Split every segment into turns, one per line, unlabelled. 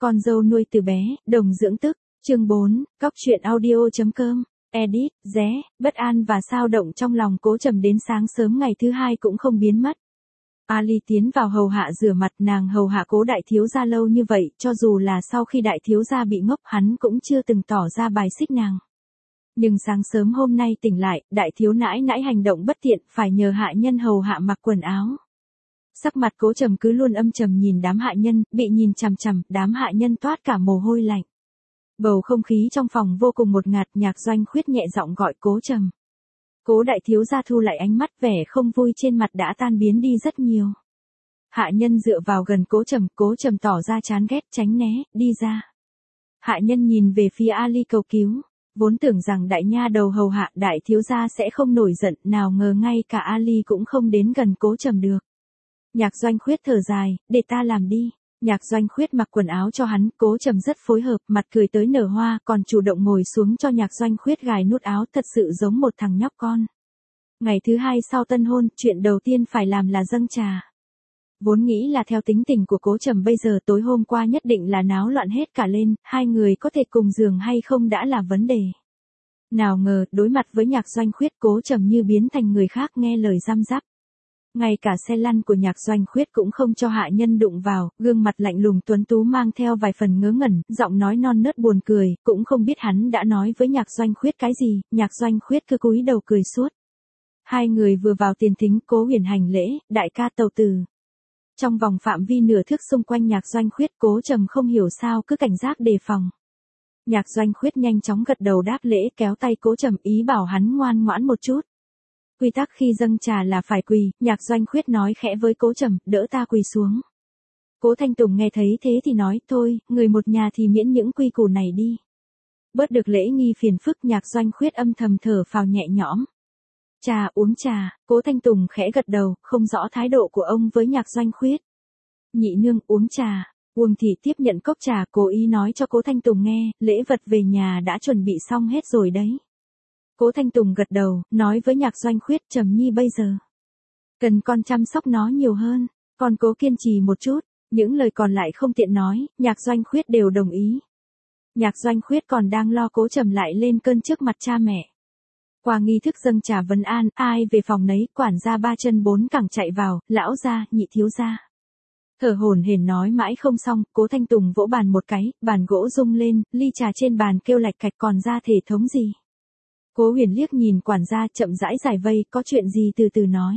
Con dâu nuôi từ bé, đồng dưỡng tức, chương 4, Cóc truyện audio.com, edit, bất an và sao động trong lòng Cố Trầm đến sáng sớm ngày thứ hai cũng không biến mất. Ali tiến vào hầu hạ rửa mặt, nàng hầu hạ Cố đại thiếu gia lâu như vậy, cho dù là sau khi đại thiếu gia bị ngốc hắn cũng chưa từng tỏ ra bài xích nàng. Nhưng sáng sớm hôm nay tỉnh lại, đại thiếu nãi nãi hành động bất tiện, phải nhờ hạ nhân hầu hạ mặc quần áo. Sắc mặt Cố Trầm cứ luôn âm trầm nhìn đám hạ nhân, bị nhìn chằm chằm, đám hạ nhân toát cả mồ hôi lạnh. Bầu không khí trong phòng vô cùng ngột ngạt, Nhạc Doanh Khuyết nhẹ giọng gọi Cố Trầm. Cố đại thiếu gia thu lại ánh mắt, vẻ không vui trên mặt đã tan biến đi rất nhiều. Hạ nhân dựa vào gần Cố Trầm tỏ ra chán ghét, tránh né, đi ra. Hạ nhân nhìn về phía Ali cầu cứu, vốn tưởng rằng đại nha đầu hầu hạ đại thiếu gia sẽ không nổi giận, nào ngờ ngay cả Ali cũng không đến gần Cố Trầm được. Nhạc Doanh Khuyết thở dài, để ta làm đi. Nhạc Doanh Khuyết mặc quần áo cho hắn, Cố Trầm rất phối hợp, mặt cười tới nở hoa, còn chủ động ngồi xuống cho Nhạc Doanh Khuyết gài nút áo, thật sự giống một thằng nhóc con. Ngày thứ hai sau tân hôn, chuyện đầu tiên phải làm là dâng trà. Vốn nghĩ là theo tính tình của Cố Trầm bây giờ tối hôm qua nhất định là náo loạn hết cả lên, hai người có thể cùng giường hay không đã là vấn đề. Nào ngờ, đối mặt với Nhạc Doanh Khuyết, Cố Trầm như biến thành người khác, nghe lời răm rắp. Ngay cả xe lăn của Nhạc Doanh Khuyết cũng không cho hạ nhân đụng vào, gương mặt lạnh lùng tuấn tú mang theo vài phần ngớ ngẩn, giọng nói non nớt buồn cười, cũng không biết hắn đã nói với Nhạc Doanh Khuyết cái gì, Nhạc Doanh Khuyết cứ cúi đầu cười suốt. Hai người vừa vào tiền thính, Cố Huyền hành lễ, đại ca tàu từ. Trong vòng phạm vi nửa thước xung quanh Nhạc Doanh Khuyết, Cố Trầm không hiểu sao cứ cảnh giác đề phòng. Nhạc Doanh Khuyết nhanh chóng gật đầu đáp lễ, kéo tay Cố Trầm ý bảo hắn ngoan ngoãn một chút. Quy tắc khi dâng trà là phải quỳ, Nhạc Doanh Khuyết nói khẽ với Cố Trầm, đỡ ta quỳ xuống. Cố Thanh Tùng nghe thấy thế thì nói, thôi, người một nhà thì miễn những quy củ này đi. Bớt được lễ nghi phiền phức, Nhạc Doanh Khuyết âm thầm thở phào nhẹ nhõm. Trà, uống trà, Cố Thanh Tùng khẽ gật đầu, không rõ thái độ của ông với Nhạc Doanh Khuyết. Nhị nương, uống trà. Uông Thị tiếp nhận cốc trà, cố ý nói cho Cố Thanh Tùng nghe, lễ vật về nhà đã chuẩn bị xong hết rồi đấy. Cố Thanh Tùng gật đầu, nói với Nhạc Doanh Khuyết, Trầm Nhi bây giờ cần con chăm sóc nó nhiều hơn, con cố kiên trì một chút. Những lời còn lại không tiện nói, Nhạc Doanh Khuyết đều đồng ý. Nhạc Doanh Khuyết còn đang lo Cố Trầm lại lên cơn trước mặt cha mẹ. Qua nghi thức dâng trà vấn an, ai về phòng nấy, quản gia ba chân bốn cẳng chạy vào, lão gia, nhị thiếu gia. Thở hổn hển nói mãi không xong, Cố Thanh Tùng vỗ bàn một cái, bàn gỗ rung lên, ly trà trên bàn kêu lạch cạch, còn ra thể thống gì. Cố Huyền liếc nhìn quản gia, chậm rãi giải vây, có chuyện gì từ từ nói.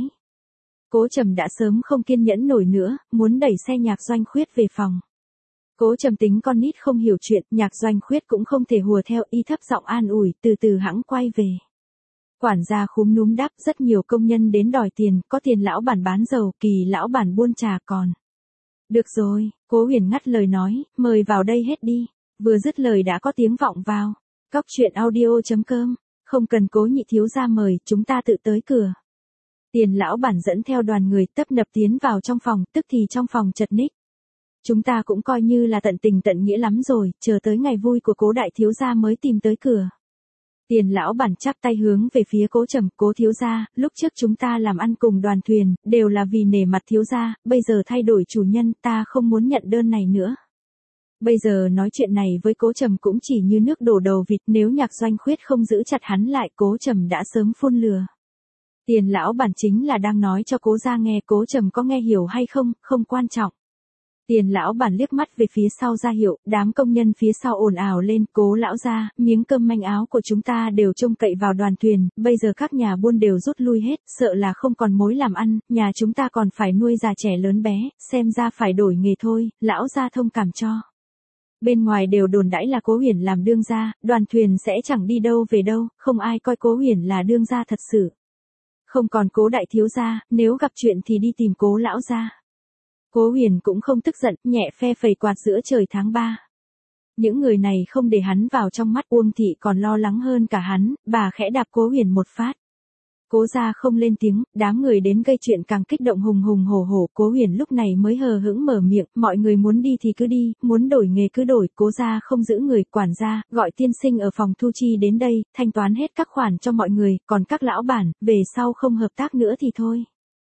Cố Trầm đã sớm không kiên nhẫn nổi nữa, muốn đẩy xe Nhạc Doanh Khuyết về phòng. Cố Trầm tính con nít không hiểu chuyện, Nhạc Doanh Khuyết cũng không thể hùa theo, y thấp giọng an ủi, từ từ hẵng quay về. Quản gia khúm núm đáp, rất nhiều công nhân đến đòi tiền, có tiền lão bản bán dầu, Kỳ lão bản buôn trà còn. Được rồi, Cố Huyền ngắt lời nói, mời vào đây hết đi. Vừa dứt lời đã có tiếng vọng vào. Cóc truyện audio.com, không cần Cố nhị thiếu gia mời, chúng ta tự tới cửa. Tiền lão bản dẫn theo đoàn người tấp nập tiến vào trong phòng, tức thì trong phòng chật ních. Chúng ta cũng coi như là tận tình tận nghĩa lắm rồi, chờ tới ngày vui của Cố đại thiếu gia mới tìm tới cửa. Tiền lão bản chắp tay hướng về phía Cố Trầm, Cố thiếu gia, lúc trước chúng ta làm ăn cùng đoàn thuyền, đều là vì nể mặt thiếu gia, bây giờ thay đổi chủ nhân, ta không muốn nhận đơn này nữa. Bây giờ nói chuyện này với Cố Trầm cũng chỉ như nước đổ đầu vịt, nếu Nhạc Doanh Khuyết không giữ chặt hắn lại, Cố Trầm đã sớm phun lừa. Tiền lão bản chính là đang nói cho Cố gia nghe, Cố Trầm có nghe hiểu hay không, không quan trọng. Tiền lão bản liếc mắt về phía sau ra hiệu, đám công nhân phía sau ồn ào lên, Cố lão gia, miếng cơm manh áo của chúng ta đều trông cậy vào đoàn thuyền, bây giờ các nhà buôn đều rút lui hết, sợ là không còn mối làm ăn, nhà chúng ta còn phải nuôi già trẻ lớn bé, xem ra phải đổi nghề thôi, lão gia thông cảm cho. Bên ngoài đều đồn đãi là Cố Huyền làm đương gia, đoàn thuyền sẽ chẳng đi đâu về đâu, không ai coi Cố Huyền là đương gia thật sự. Không còn Cố đại thiếu gia, nếu gặp chuyện thì đi tìm Cố lão gia. Cố Huyền cũng không tức giận, nhẹ phe phẩy quạt giữa trời tháng 3. Những người này không để hắn vào trong mắt, Uông Thị còn lo lắng hơn cả hắn, bà khẽ đạp Cố Huyền một phát. Cố gia không lên tiếng, đám người đến gây chuyện càng kích động hùng hùng hổ hổ, Cố Huyền lúc này mới hờ hững mở miệng, mọi người muốn đi thì cứ đi, muốn đổi nghề cứ đổi, Cố gia không giữ người, quản gia, gọi tiên sinh ở phòng thu chi đến đây, thanh toán hết các khoản cho mọi người, còn các lão bản, về sau không hợp tác nữa thì thôi.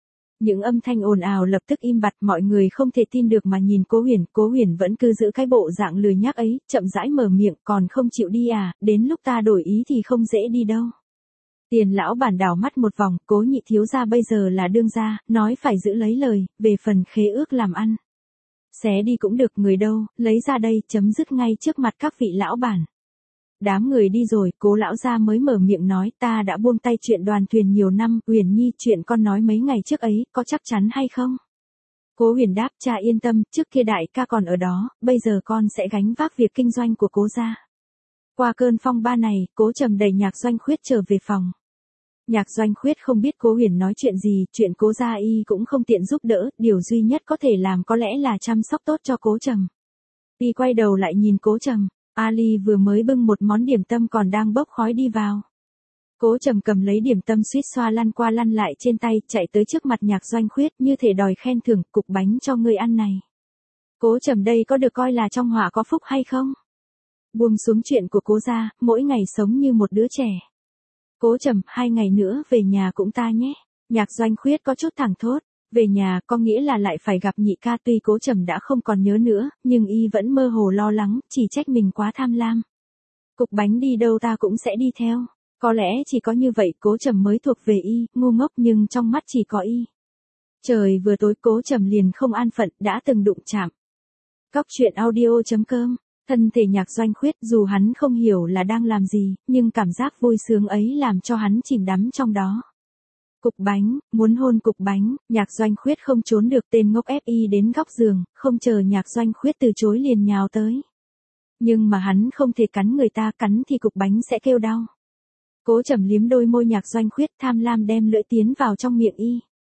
Những âm thanh ồn ào lập tức im bặt, mọi người không thể tin được mà nhìn Cố Huyền vẫn cứ giữ cái bộ dạng lười nhác ấy, chậm rãi mở miệng, còn không chịu đi à, đến lúc ta đổi ý thì không dễ đi đâu. Tiền lão bản đảo mắt một vòng, Cố nhị thiếu gia bây giờ là đương gia, nói phải giữ lấy lời, về phần khế ước làm ăn. Xé đi cũng được, người đâu, lấy ra đây, chấm dứt ngay trước mặt các vị lão bản. Đám người đi rồi, Cố lão gia mới mở miệng nói, ta đã buông tay chuyện đoàn thuyền nhiều năm, Huyền Nhi, chuyện con nói mấy ngày trước ấy, có chắc chắn hay không? Cố Huyền đáp, cha yên tâm, trước kia đại ca còn ở đó, bây giờ con sẽ gánh vác việc kinh doanh của Cố gia. Qua cơn phong ba này, Cố Trầm đẩy Nhạc Doanh Khuyết trở về phòng. Nhạc Doanh Khuyết không biết Cố Huyền nói chuyện gì, chuyện Cố gia y cũng không tiện giúp đỡ, điều duy nhất có thể làm có lẽ là chăm sóc tốt cho Cố Trầm. Y quay đầu lại nhìn Cố Trầm. Ali vừa mới bưng một món điểm tâm còn đang bốc khói đi vào. Cố Trầm cầm lấy điểm tâm suýt xoa lăn qua lăn lại trên tay, chạy tới trước mặt Nhạc Doanh Khuyết như thể đòi khen thưởng, cục bánh cho ngươi ăn này. Cố Trầm đây có được coi là trong họa có phúc hay không? Buông xuống chuyện của Cố gia, mỗi ngày sống như một đứa trẻ. Cố Trầm, 2 ngày nữa về nhà cũng ta nhé. Nhạc Doanh Khuyết có chút thẳng thốt. Về nhà có nghĩa là lại phải gặp nhị ca, tuy Cố Trầm đã không còn nhớ nữa, nhưng y vẫn mơ hồ lo lắng, chỉ trách mình quá tham lam. Cục bánh đi đâu ta cũng sẽ đi theo. Có lẽ chỉ có như vậy Cố Trầm mới thuộc về y, ngu ngốc nhưng trong mắt chỉ có y. Trời vừa tối Cố Trầm liền không an phận, đã từng đụng chạm. Cóc truyện audio.com. Thân thể Nhạc Doanh Khuyết dù hắn không hiểu là đang làm gì, nhưng cảm giác vui sướng ấy làm cho hắn chìm đắm trong đó. Cục bánh, muốn hôn cục bánh, Nhạc Doanh Khuyết không trốn được, tên ngốc ép y đến góc giường, không chờ Nhạc Doanh Khuyết từ chối liền nhào tới. Nhưng mà hắn không thể cắn người ta, cắn thì cục bánh sẽ kêu đau. Cố Trầm liếm đôi môi Nhạc Doanh Khuyết, tham lam đem lưỡi tiến vào trong miệng y.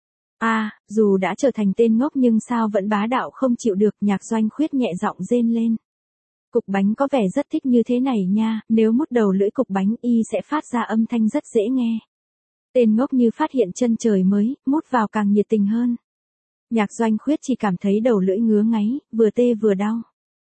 Dù đã trở thành tên ngốc nhưng sao vẫn bá đạo không chịu được, Nhạc Doanh Khuyết nhẹ giọng rên lên. Cục bánh có vẻ rất thích như thế này nha, nếu mút đầu lưỡi cục bánh y sẽ phát ra âm thanh rất dễ nghe. Tên ngốc như phát hiện chân trời mới, mút vào càng nhiệt tình hơn. Nhạc Doanh Khuyết chỉ cảm thấy đầu lưỡi ngứa ngáy, vừa tê vừa đau.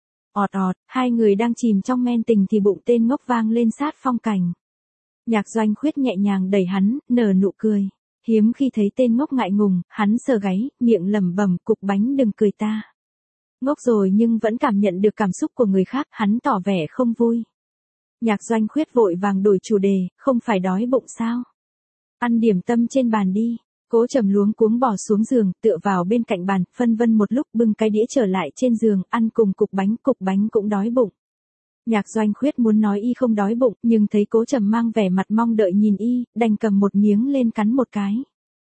Ọt ọt, hai người đang chìm trong men tình thì bụng tên ngốc vang lên sát phong cảnh. Nhạc Doanh Khuyết nhẹ nhàng đẩy hắn, nở nụ cười. Hiếm khi thấy tên ngốc ngại ngùng, hắn sờ gáy, miệng lẩm bẩm, cục bánh đừng cười ta. Ngốc rồi nhưng vẫn cảm nhận được cảm xúc của người khác, hắn tỏ vẻ không vui. Nhạc Doanh Khuyết vội vàng đổi chủ đề, không phải đói bụng sao? Ăn điểm tâm trên bàn đi. Cố Trầm luống cuống bỏ xuống giường, tựa vào bên cạnh bàn, phân vân một lúc bưng cái đĩa trở lại trên giường, ăn cùng cục bánh cũng đói bụng. Nhạc Doanh Khuyết muốn nói y không đói bụng, nhưng thấy Cố Trầm mang vẻ mặt mong đợi nhìn y, đành cầm một miếng lên cắn một cái.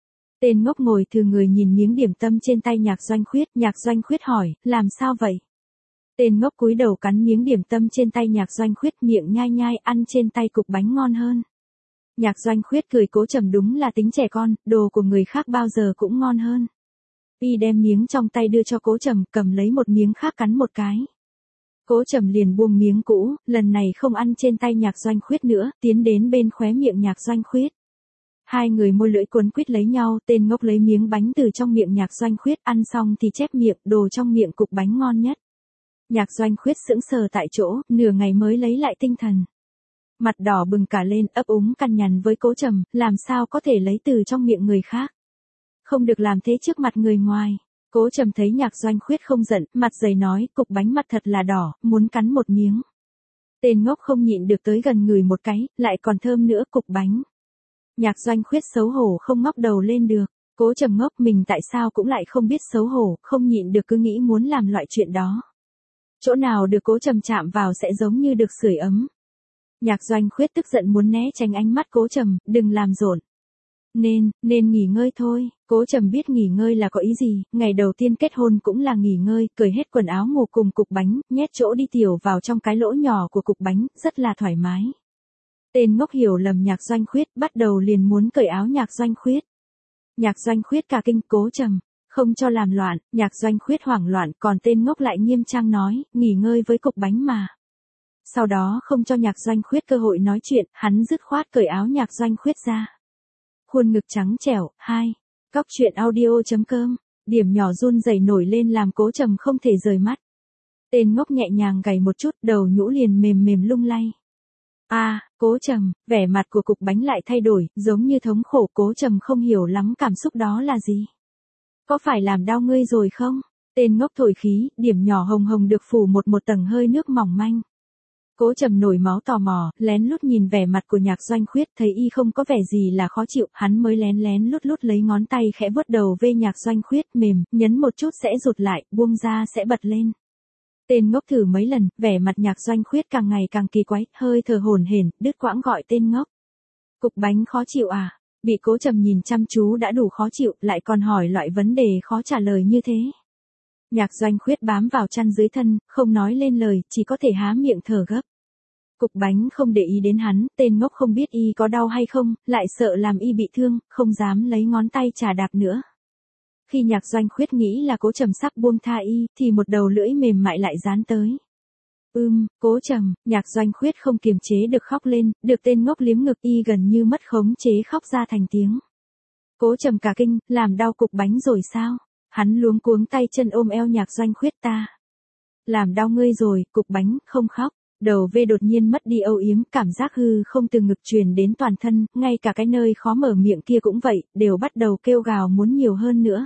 Tên ngốc ngồi thừa người nhìn miếng điểm tâm trên tay Nhạc Doanh Khuyết hỏi, làm sao vậy? Tên ngốc cúi đầu cắn miếng điểm tâm trên tay Nhạc Doanh Khuyết, miệng nhai nhai, ăn trên tay cục bánh ngon hơn. Nhạc Doanh Khuyết cười, Cố Trầm đúng là tính trẻ con, đồ của người khác bao giờ cũng ngon hơn. Y đem miếng trong tay đưa cho Cố Trầm, cầm lấy một miếng khác cắn một cái. Cố Trầm liền buông miếng cũ, lần này không ăn trên tay Nhạc Doanh Khuyết nữa, tiến đến bên khóe miệng Nhạc Doanh Khuyết. Hai người môi lưỡi cuốn quýt lấy nhau, tên ngốc lấy miếng bánh từ trong miệng Nhạc Doanh Khuyết, ăn xong thì chép miệng, đồ trong miệng cục bánh ngon nhất. Nhạc Doanh Khuyết sững sờ tại chỗ, nửa ngày mới lấy lại tinh thần. Mặt đỏ bừng cả lên, ấp úng cằn nhằn với Cố Trầm, làm sao có thể lấy từ trong miệng người khác. Không được làm thế trước mặt người ngoài. Cố Trầm thấy Nhạc Doanh Khuyết không giận, mặt dày nói, cục bánh mặt thật là đỏ, muốn cắn một miếng. Tên ngốc không nhịn được tới gần ngửi một cái, lại còn thơm nữa, cục bánh. Nhạc Doanh Khuyết xấu hổ không ngóc đầu lên được. Cố Trầm ngốc, mình tại sao cũng lại không biết xấu hổ, không nhịn được cứ nghĩ muốn làm loại chuyện đó. Chỗ nào được Cố Trầm chạm vào sẽ giống như được sưởi ấm. Nhạc Doanh Khuyết tức giận muốn né tránh ánh mắt Cố Trầm, đừng làm rộn. Nên nghỉ ngơi thôi. Cố Trầm biết nghỉ ngơi là có ý gì, ngày đầu tiên kết hôn cũng là nghỉ ngơi, cởi hết quần áo ngủ cùng cục bánh, nhét chỗ đi tiểu vào trong cái lỗ nhỏ của cục bánh, rất là thoải mái. Tên ngốc hiểu lầm Nhạc Doanh Khuyết, bắt đầu liền muốn cởi áo Nhạc Doanh Khuyết. Nhạc Doanh Khuyết cả kinh, Cố Trầm, không cho làm loạn. Nhạc Doanh Khuyết hoảng loạn, còn tên ngốc lại nghiêm trang nói, nghỉ ngơi với cục bánh mà. Sau đó không cho Nhạc Doanh Khuyết cơ hội nói chuyện, hắn dứt khoát cởi áo Nhạc Doanh Khuyết ra. Khuôn ngực trắng trẻo, 2. Cóc truyện audio.com. Điểm nhỏ run rẩy nổi lên làm Cố Trầm không thể rời mắt. Tên ngốc nhẹ nhàng gảy một chút, đầu nhũ liền mềm mềm lung lay. Cố Trầm, vẻ mặt của cục bánh lại thay đổi, giống như thống khổ. Cố Trầm không hiểu lắm cảm xúc đó là gì. Có phải làm đau ngươi rồi không? Tên ngốc thổi khí, điểm nhỏ hồng hồng được phủ một tầng hơi nước mỏng manh. Cố Trầm nổi máu tò mò, lén lút nhìn vẻ mặt của Nhạc Doanh Khuyết, thấy y không có vẻ gì là khó chịu, hắn mới lén lút lấy ngón tay khẽ vuốt đầu ve Nhạc Doanh Khuyết, mềm, nhấn một chút sẽ rụt lại, buông ra sẽ bật lên. Tên ngốc thử mấy lần, vẻ mặt Nhạc Doanh Khuyết càng ngày càng kỳ quái, hơi thở hổn hển, đứt quãng gọi tên ngốc. Cục bánh khó chịu à? Bị Cố Trầm nhìn chăm chú đã đủ khó chịu, lại còn hỏi loại vấn đề khó trả lời như thế. Nhạc Doanh Khuyết bám vào chăn dưới thân, không nói lên lời, chỉ có thể há miệng thở gấp. Cục bánh không để ý đến hắn, tên ngốc không biết y có đau hay không, lại sợ làm y bị thương, không dám lấy ngón tay chà đạp nữa. Khi Nhạc Doanh Khuyết nghĩ là Cố Trầm sắp buông tha y, thì một đầu lưỡi mềm mại lại dán tới. Cố Trầm, Nhạc Doanh Khuyết không kiềm chế được khóc lên, được tên ngốc liếm ngực y gần như mất khống chế khóc ra thành tiếng. Cố Trầm cả kinh, làm đau cục bánh rồi sao? Hắn luống cuống tay chân ôm eo Nhạc Doanh Khuyết ta. Làm đau ngươi rồi, cục bánh, không khóc. Đầu ve đột nhiên mất đi âu yếm, cảm giác hư không từ ngực truyền đến toàn thân, ngay cả cái nơi khó mở miệng kia cũng vậy, đều bắt đầu kêu gào muốn nhiều hơn nữa.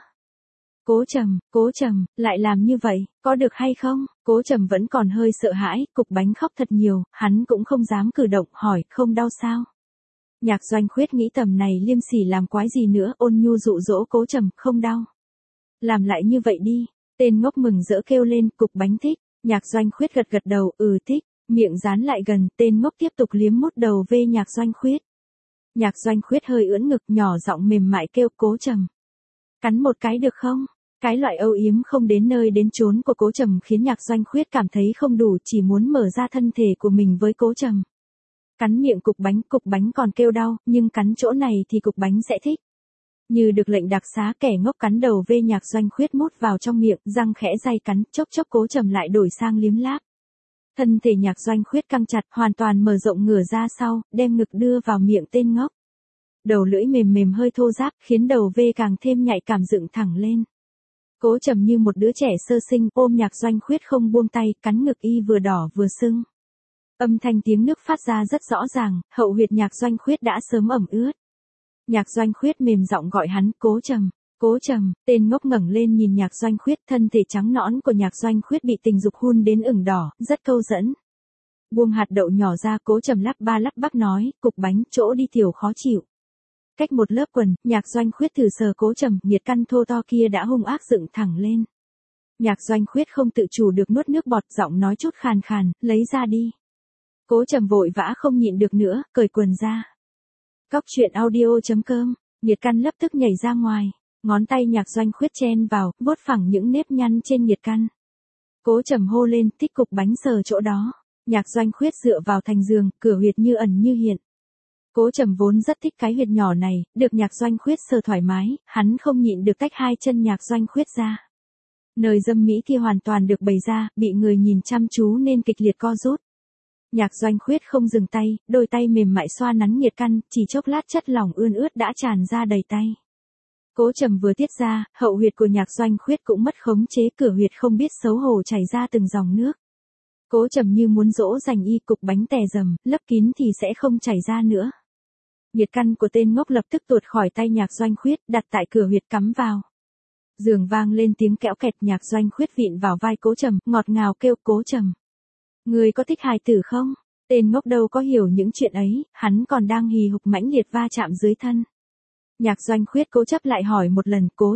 Cố Trầm, lại làm như vậy, có được hay không? Cố Trầm vẫn còn hơi sợ hãi, cục bánh khóc thật nhiều, hắn cũng không dám cử động, hỏi, không đau sao? Nhạc Doanh Khuyết nghĩ tầm này liêm sỉ làm quái gì nữa, ôn nhu dụ dỗ Cố Trầm, không đau. Làm lại như vậy đi, tên ngốc mừng rỡ kêu lên, cục bánh thích, Nhạc Doanh Khuyết gật đầu, thích, miệng dán lại gần, tên ngốc tiếp tục liếm mút đầu ve Nhạc Doanh Khuyết. Nhạc Doanh Khuyết hơi ưỡn ngực, nhỏ giọng mềm mại kêu, Cố Trầm. Cắn một cái được không? Cái loại âu yếm không đến nơi đến chốn của Cố Trầm khiến Nhạc Doanh Khuyết cảm thấy không đủ, chỉ muốn mở ra thân thể của mình với Cố Trầm. Cắn miệng cục bánh còn kêu đau, nhưng cắn chỗ này thì cục bánh sẽ thích. Như được lệnh đặc xá, kẻ ngốc cắn đầu ve Nhạc Doanh Khuyết mút vào trong miệng, răng khẽ day cắn, chốc Cố Trầm lại đổi sang liếm láp. Thân thể Nhạc Doanh Khuyết căng chặt, hoàn toàn mở rộng ngửa ra sau, đem ngực đưa vào miệng tên ngốc. Đầu lưỡi mềm hơi thô ráp, khiến đầu ve càng thêm nhạy cảm dựng thẳng lên. Cố Trầm như một đứa trẻ sơ sinh, ôm Nhạc Doanh Khuyết không buông tay, cắn ngực y vừa đỏ vừa sưng. Âm thanh tiếng nước phát ra rất rõ ràng, hậu huyệt Nhạc Doanh Khuyết đã sớm ẩm ướt. Nhạc Doanh Khuyết mềm giọng gọi hắn, Cố Trầm, tên ngốc ngẩng lên nhìn Nhạc Doanh Khuyết, thân thể trắng nõn của Nhạc Doanh Khuyết bị tình dục hun đến ửng đỏ, rất câu dẫn. Buông hạt đậu nhỏ ra, Cố Trầm lắp bắp nói, cục bánh, chỗ đi tiểu khó chịu. Cách một lớp quần, Nhạc Doanh Khuyết thử sờ Cố Trầm, nhiệt căn thô to kia đã hung ác dựng thẳng lên. Nhạc Doanh Khuyết không tự chủ được nuốt nước bọt, giọng nói chút khàn khàn, lấy ra đi. Cố Trầm vội vã không nhịn được nữa, cởi quần ra. Coctruyện.audio.com, nhiệt căn lập tức nhảy ra ngoài, ngón tay Nhạc Doanh Khuyết chen vào, vuốt phẳng những nếp nhăn trên nhiệt căn. Cố Trầm hô lên, thích cục bánh sờ chỗ đó. Nhạc Doanh Khuyết dựa vào thành giường, cửa huyệt như ẩn như hiện. Cố Trầm vốn rất thích cái huyệt nhỏ này, được Nhạc Doanh Khuyết sờ thoải mái, hắn không nhịn được tách hai chân Nhạc Doanh Khuyết ra. Nơi dâm mỹ kia hoàn toàn được bày ra, bị người nhìn chăm chú nên kịch liệt co rút. Nhạc Doanh Khuyết không dừng tay, đôi tay mềm mại xoa nắn nhiệt căn, chỉ chốc lát chất lỏng ươn ướt đã tràn ra đầy tay. Cố Trầm vừa tiết ra, hậu huyệt của Nhạc Doanh Khuyết cũng mất khống chế, cửa huyệt không biết xấu hổ chảy ra từng dòng nước. Cố Trầm như muốn dỗ dành y, cục bánh tè dầm, lấp kín thì sẽ không chảy ra nữa. Nhiệt căn của tên ngốc lập tức tuột khỏi tay Nhạc Doanh Khuyết, đặt tại cửa huyệt cắm vào. Giường vang lên tiếng kẽo kẹt, Nhạc Doanh Khuyết vịn vào vai Cố Trầm, ngọt ngào kêu, Cố Trầm. Người có thích hài tử không? Tên ngốc đâu có hiểu những chuyện ấy, hắn còn đang hì hục mãnh liệt va chạm dưới thân. Nhạc Doanh Khuyết cố chấp lại hỏi một lần, Cố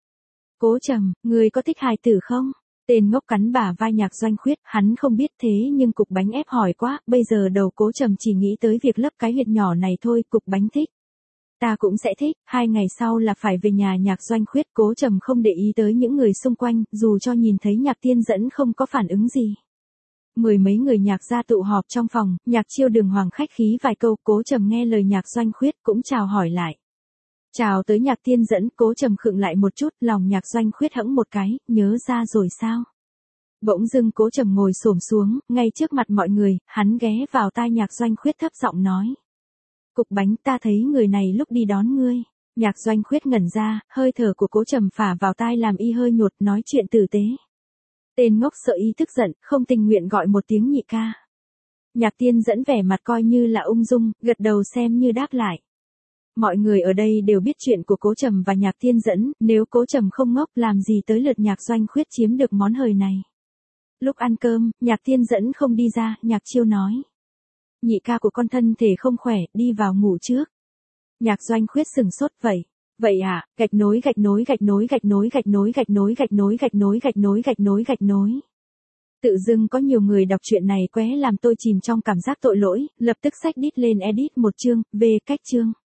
Trầm, người có thích hài tử không? Tên ngốc cắn bả vai Nhạc Doanh Khuyết, hắn không biết thế nhưng cục bánh ép hỏi quá, bây giờ đầu Cố Trầm chỉ nghĩ tới việc lấp cái huyệt nhỏ này thôi, cục bánh thích. Ta cũng sẽ thích, 2 ngày sau là phải về nhà Nhạc Doanh Khuyết. Cố Trầm không để ý tới những người xung quanh, dù cho nhìn thấy Nhạc Tiên Dẫn không có phản ứng gì. 10 mấy người Nhạc gia tụ họp trong phòng, Nhạc Chiêu Đường Hoàng khách khí vài câu, Cố Trầm nghe lời Nhạc Doanh Khuyết cũng chào hỏi lại. Chào tới Nhạc Tiên Dẫn, Cố Trầm khựng lại một chút, lòng Nhạc Doanh Khuyết hẫng một cái, nhớ ra rồi sao? Bỗng dưng Cố Trầm ngồi xổm xuống, ngay trước mặt mọi người, hắn ghé vào tai Nhạc Doanh Khuyết thấp giọng nói. Cục bánh, ta thấy người này lúc đi đón ngươi. Nhạc Doanh Khuyết ngẩn ra, hơi thở của Cố Trầm phả vào tai làm y hơi nhột, nói chuyện tử tế. Tên ngốc sợ y tức giận, không tình nguyện gọi một tiếng nhị ca. Nhạc Tiên Dẫn vẻ mặt coi như là ung dung, gật đầu xem như đáp lại. Mọi người ở đây đều biết chuyện của Cố Trầm và Nhạc Thiên Dẫn, nếu Cố Trầm không ngốc làm gì tới lượt Nhạc Doanh Khuyết chiếm được món hời này. Lúc ăn cơm, Nhạc Thiên Dẫn không đi ra, Nhạc Chiêu nói. Nhị ca của con thân thể không khỏe, đi vào ngủ trước. Nhạc Doanh Khuyết sừng sốt vậy. Vậy à, gạch nối. Tự dưng có nhiều người đọc chuyện này qué làm tôi chìm trong cảm giác tội lỗi, lập tức xách đít lên edit một chương, về cách chương.